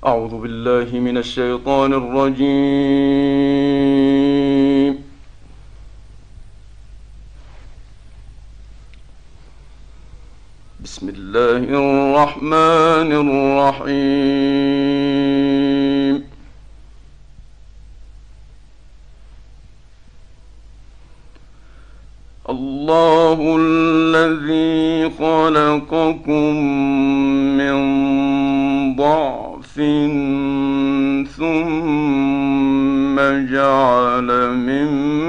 أعوذ بالله من الشيطان الرجيم. بسم الله الرحمن الرحيم. الله الذي خلقكم من ضعف ثم جعل من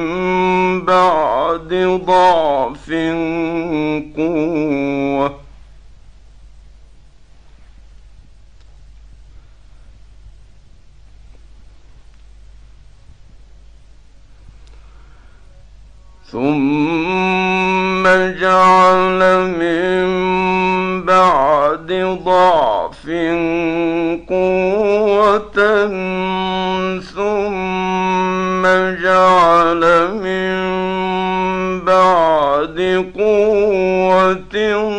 بعد ضعف قوة ثم جعل من بعد ضعف قوة ثم جعل من بعد قوة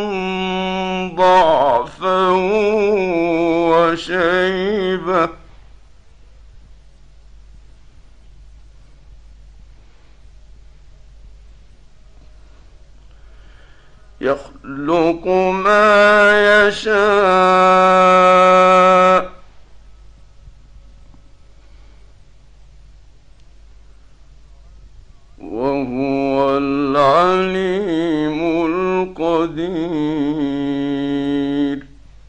ضعفا وشيبة يخلق ما يشاء وهو العليم القدير.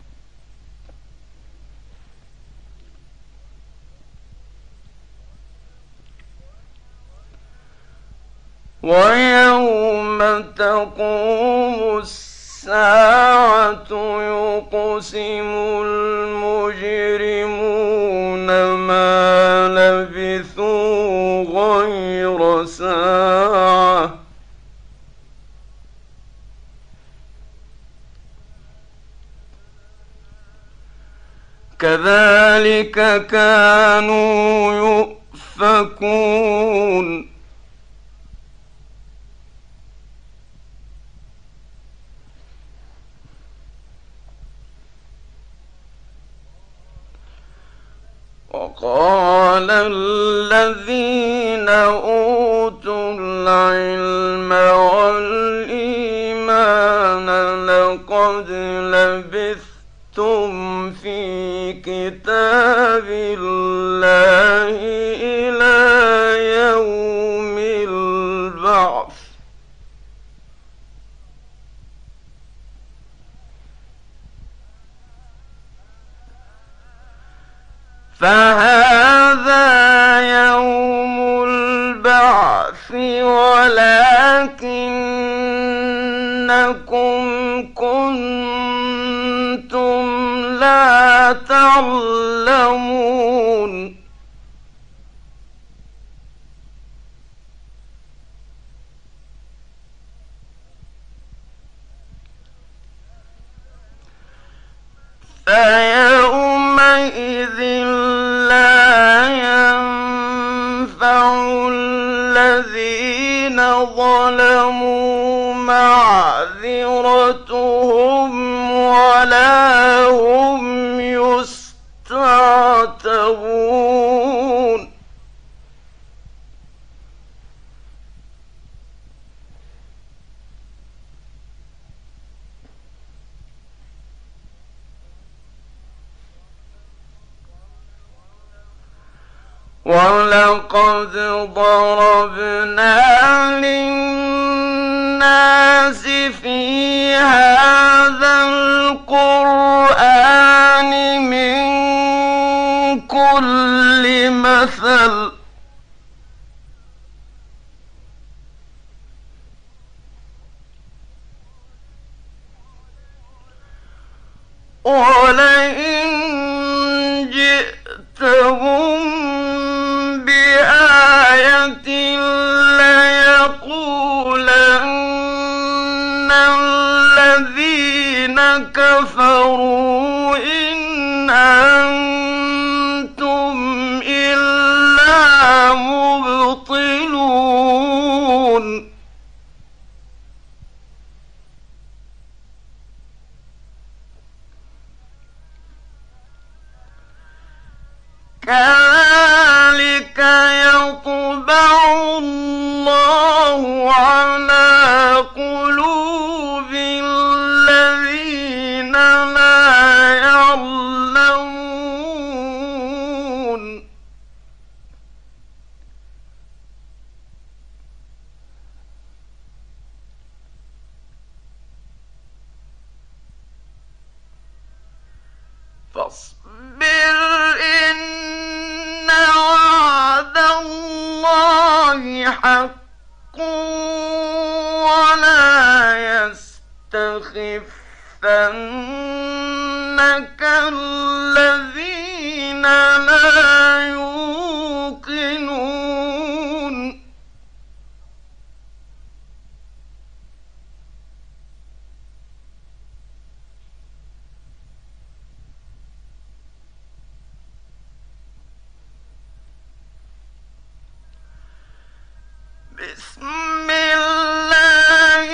ويوم تقوم الساعة يقسم المجرمون ما لبثوا غير ساعة كذلك كانوا يؤفكون. وقال الذين أوتوا العلم والإيمان لقد لبثتم في كتاب الله إلى يوم البعث فهذا يوم البعث ولكنكم كنتم لا تعلمون. فيومئذ لا ينفع الذين ظلموا معذرتهم ولا هم يستعتبون. ولقد ضربنا للناس في هذا القرآن من كل مثل ولئن جئتهم بآية ليقولن الذين كفروا إن أنتم إلا مبطلون. كذلك يطبع الله على قلوب الذين لا يعلمون فاصبر إن وعد الله حق ولا يستخفنك الذين لا يوقنون بسم الله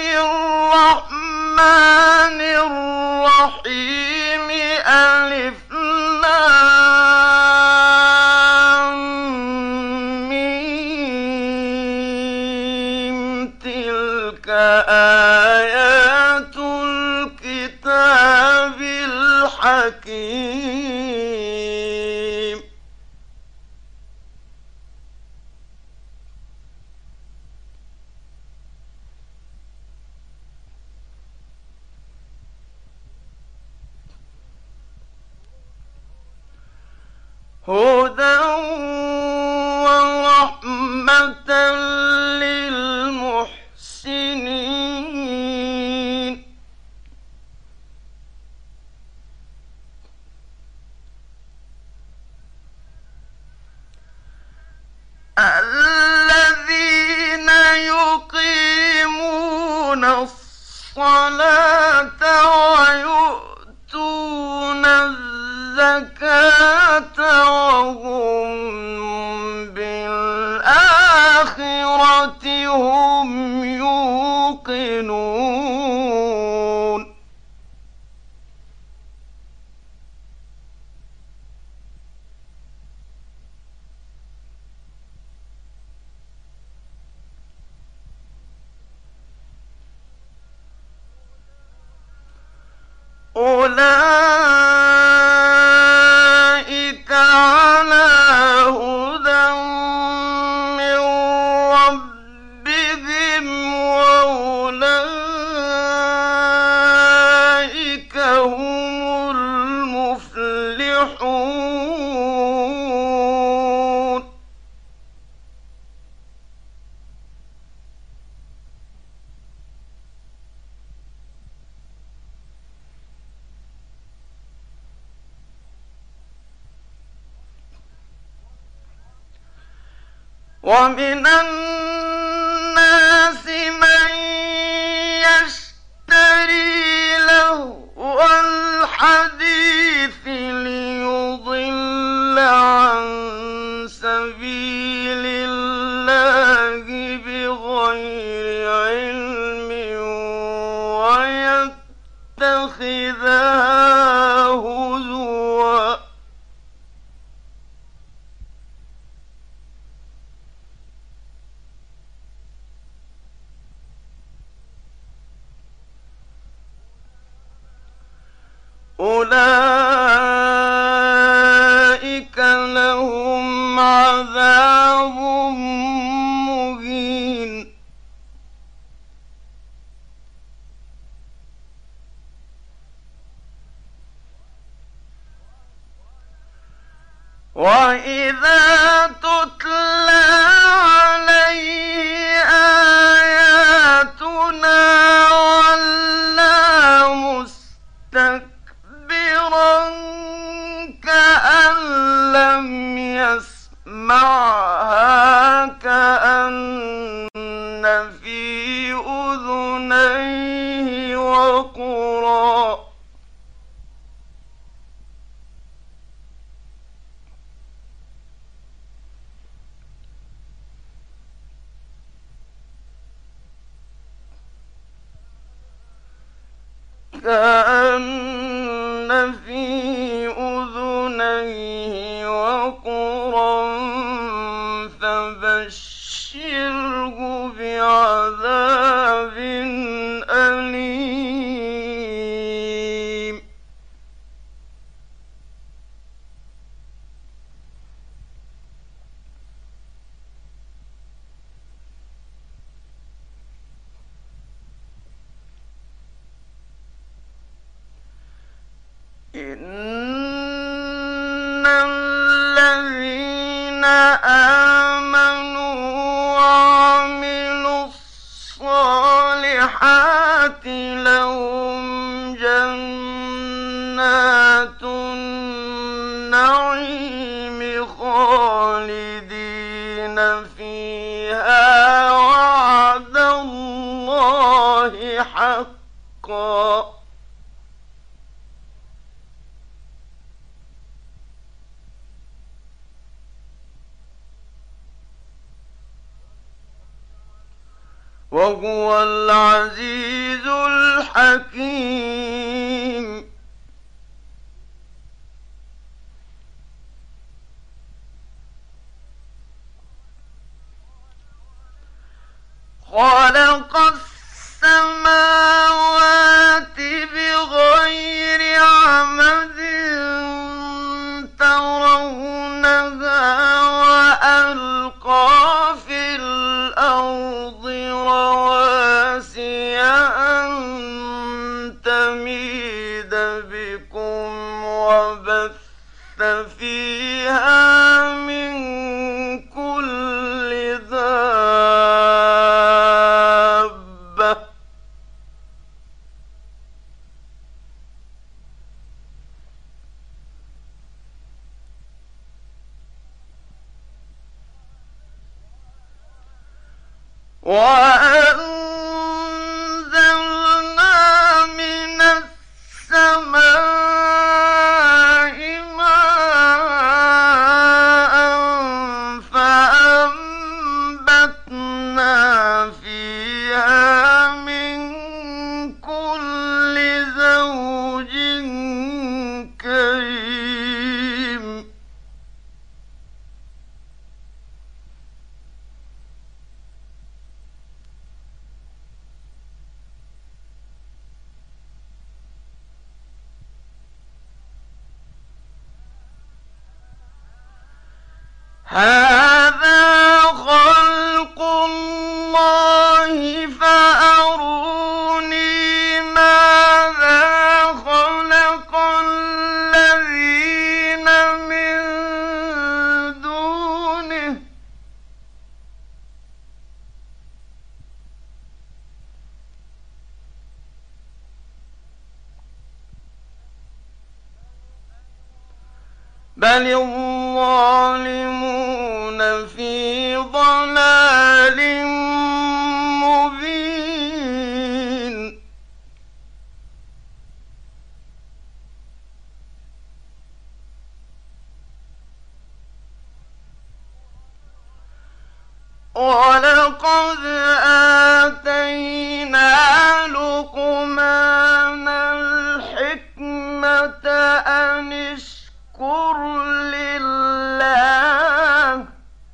الرحمن الرحيم ألف لام ميم تلك آيات الكتاب الحكيم هدى ورحمة للمحسنين الذين يقيمون الصلاة ويؤتون الزكاة وهم بالآخرة هم يوقنون أولئك على هدى من ربهم وأولئك هم المفلحون ومن الناس من يشتري لهو الحديث ليضل عن سبيل الله بغير علم ويتخذها هزوا أولئك لهم عذاب مهين وإذا تتلى عليه آياتنا ولى مستكبرا كأن لم يسمعها كأن في أذنيه وقرا كأن في أذنيه وقرا إن الذين آمنوا وعملوا الصالحات لهم جنات النعيم خالدين فيها وعد الله حقا. وهو العزيز الحكيم. خلق السماوات بغير عمد ترونها وألقى في الأرض رواسي أن تميد بكم وبث فيها من كل دابة وأنزلنا من السماء ماء فأنبتنا فيها من كل زوج كريم. هذا خلق الله فأروني ماذا خلق الذين من دونه بل الظالمون في ضلال مبين. ولقد آتينا لقمان الحكمة أن اشكر لله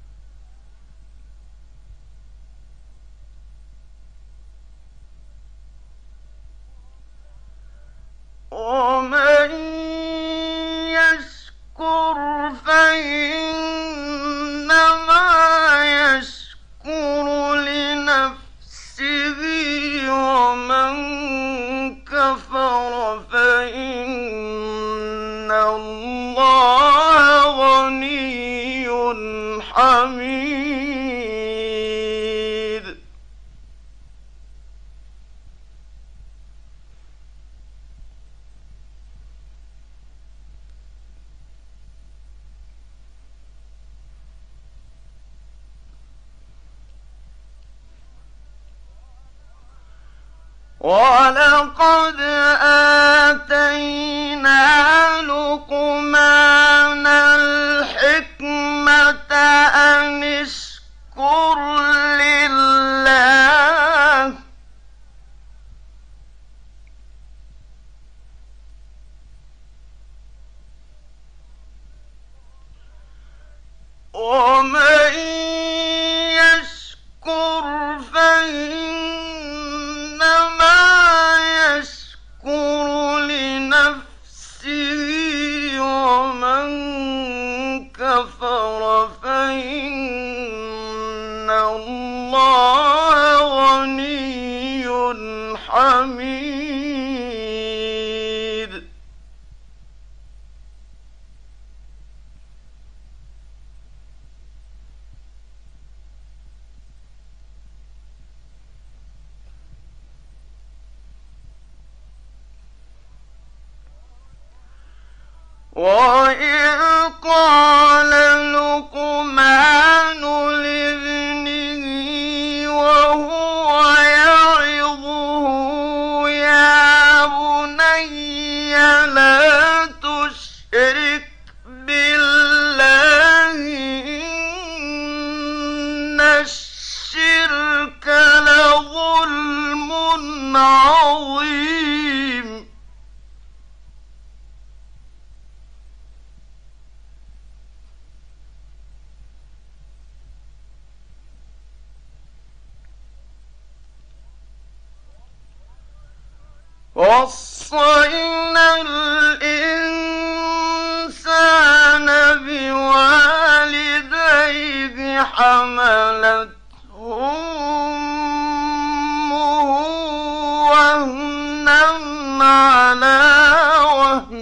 ومن يشكر فإنما يشكر لنفسه ومن كفر فإن الله غني حميد. ولقد آتينا لقمان الحكمة أن اشكر لله ومن يشكر فإنما يشكر لنفسه ومن كفر فإن الله غني حميد. وإذ قال لقمان لابنه وهو يعظه يا بني لا تشرك بالله إن الشرك لظلم عظيم. وصينا الإنسان بوالديه حملته أمه وهنا على وهن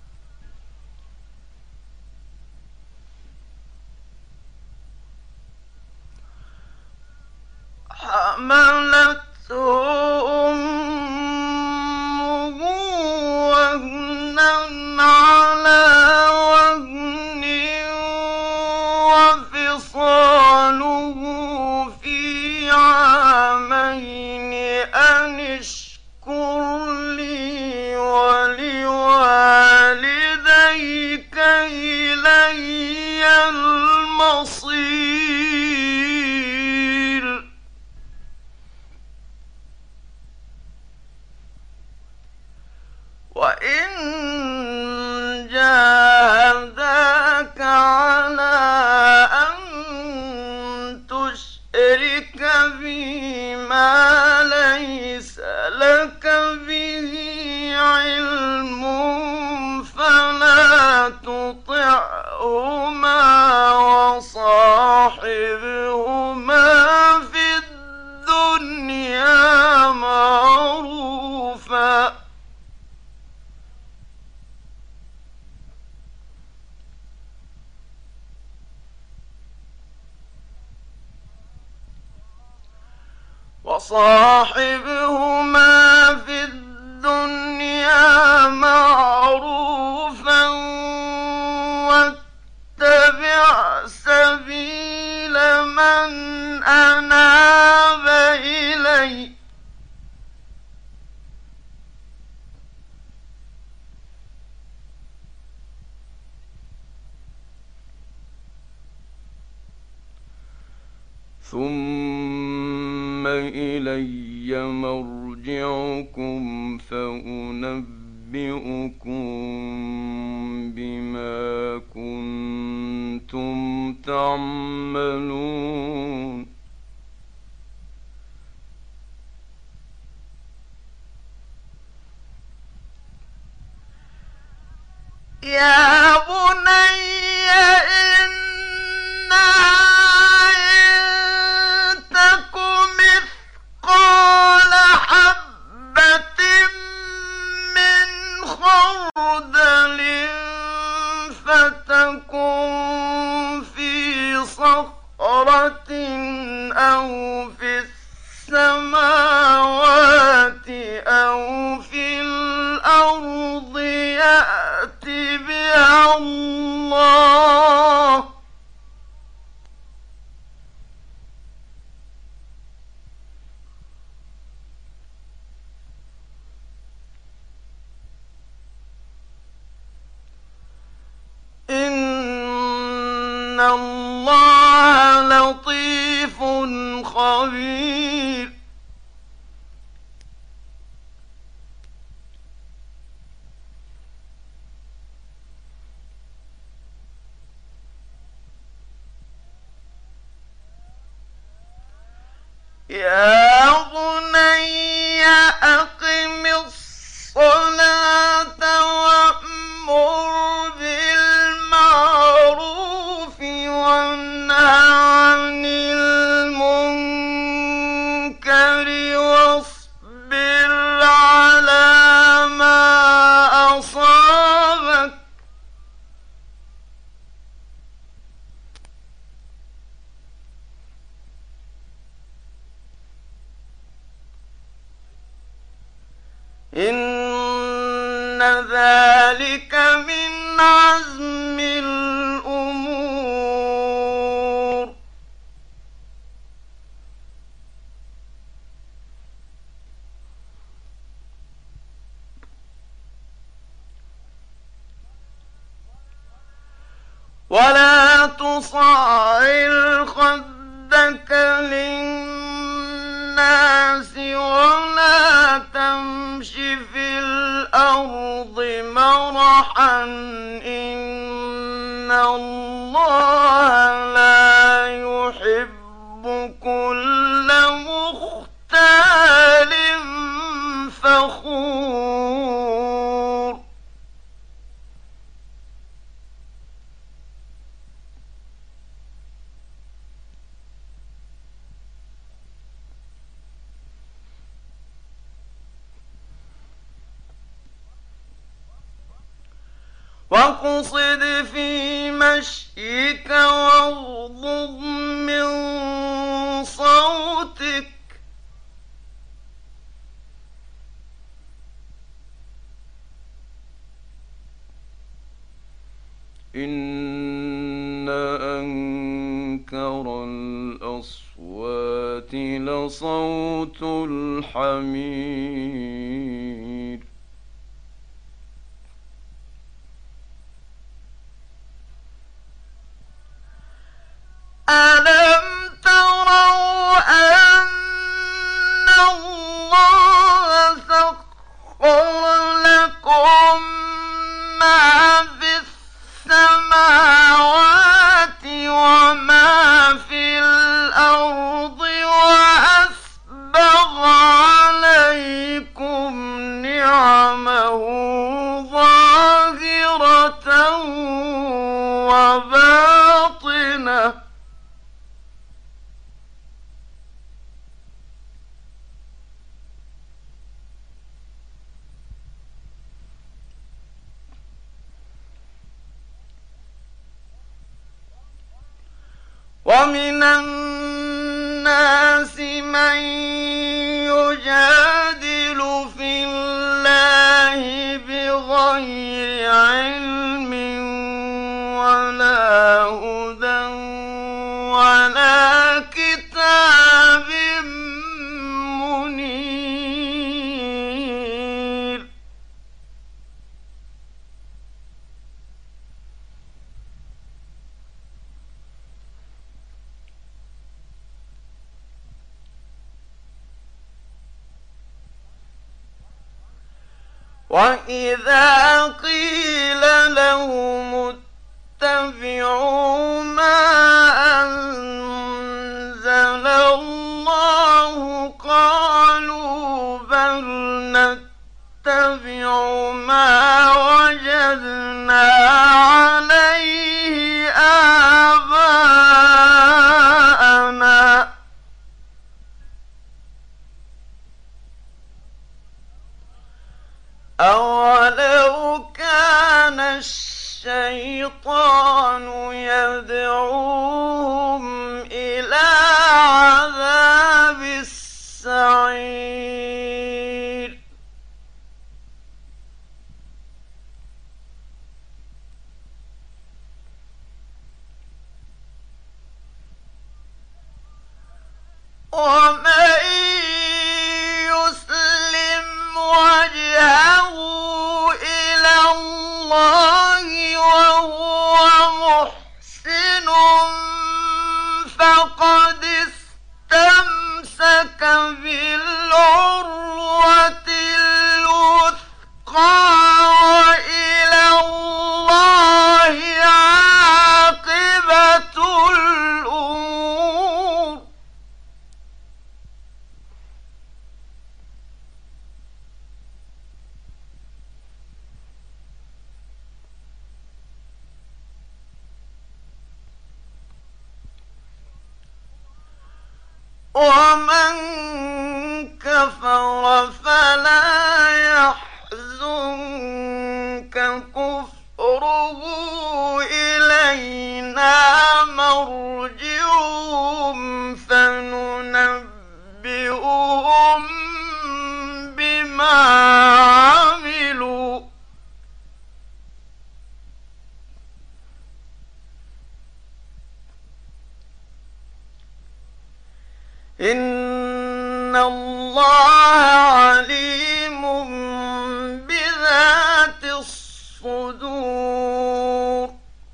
حملته على وهن وفصاله في عامين أن اشكر لي ولوالديك إلي المصير. وإن جاهداك على أن تشرك بي ما ليس لك به علم فلا تطعهما وصاحبهما في الدنيا معروفا. وصاحبهما في الدنيا معروفا واتبع سبيل من أناب إلي ثم إلي مرجعكم فأنبئكم بما كنتم تعملون. يا بني قال حبة من خردل فتكن في صخرة أو في السماوات أو في الأرض يأت بها الله إن الله لطيف خبير. يا بني أقم الصلاة وأمر بالمعروف وانه عن المنكر واصبر على ما أصابك إن ذلك من عزم الأمور. ولا تصعر خدك للناس ولا تمش في الأرض مرحا إن الله لا يحب كل مختال فخور. واقصد في مشيك واغضض من صوتك إن أنكر الأصوات لصوت الحمير. ألم تروا أن الله سخر لكم ما في السماوات وما في الأرض وأسبغ عليكم نعمه ظاهرة وباطنة ومن الناس من يجادل في الله بغير علم ولا هدى ولا كتاب منير. وإذا قيل لهم اتبعوا ما أنزل الله قالوا بل نتبع ما وجدنا عليه آباءنا أولو كان الشيطان يدعوهم إلى عذاب السعير. ومن يسلم وجهه إلى الله وهو محسن فقد استمسك بالعروة الوثقى وإلى الله عاقبة الأمور. ومن كفر فلا يحزنك كفره إلينا مرجعهم فننبئهم بما عملوا إن الله عليم بذات الصدور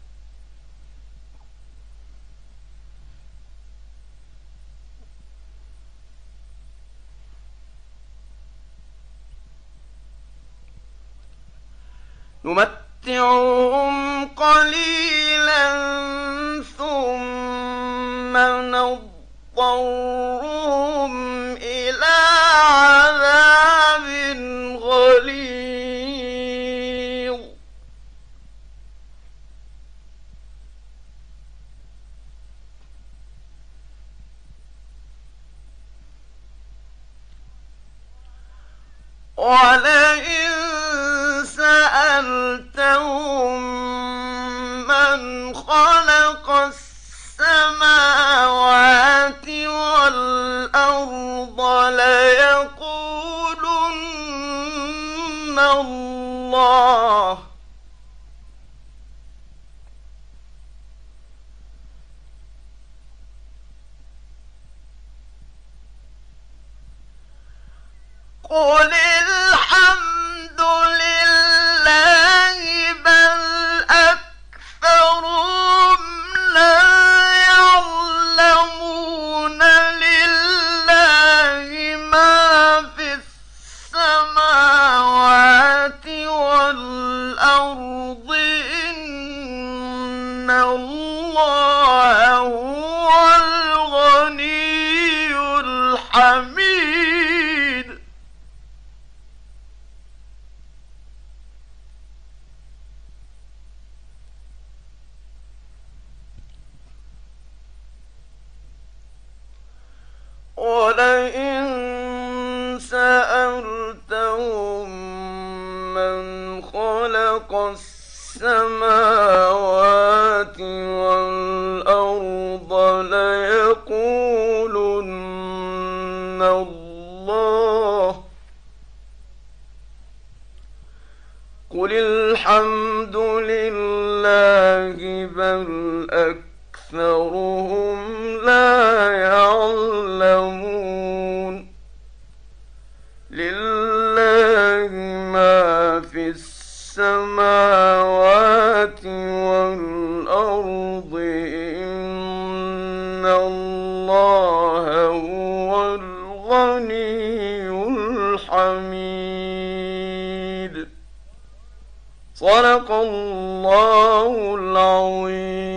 نمتعهم قليلا ثم نضطرهم إلى عذاب غليظ ولئن سألتهم من خلق السماوات والأرض ليقولن الله قل الحمد لله بل أكثرهم لا يعلمون لله ما في السماوات والأرض إن الله هو الغني الحميد ولئن سألتهم من خلق السماوات والأرض ليقولن الله قل الحمد لله بل أكثرهم لا يعلمون لله ما في السماوات والأرض إن الله هو الغني الحميد صدق الله العظيم.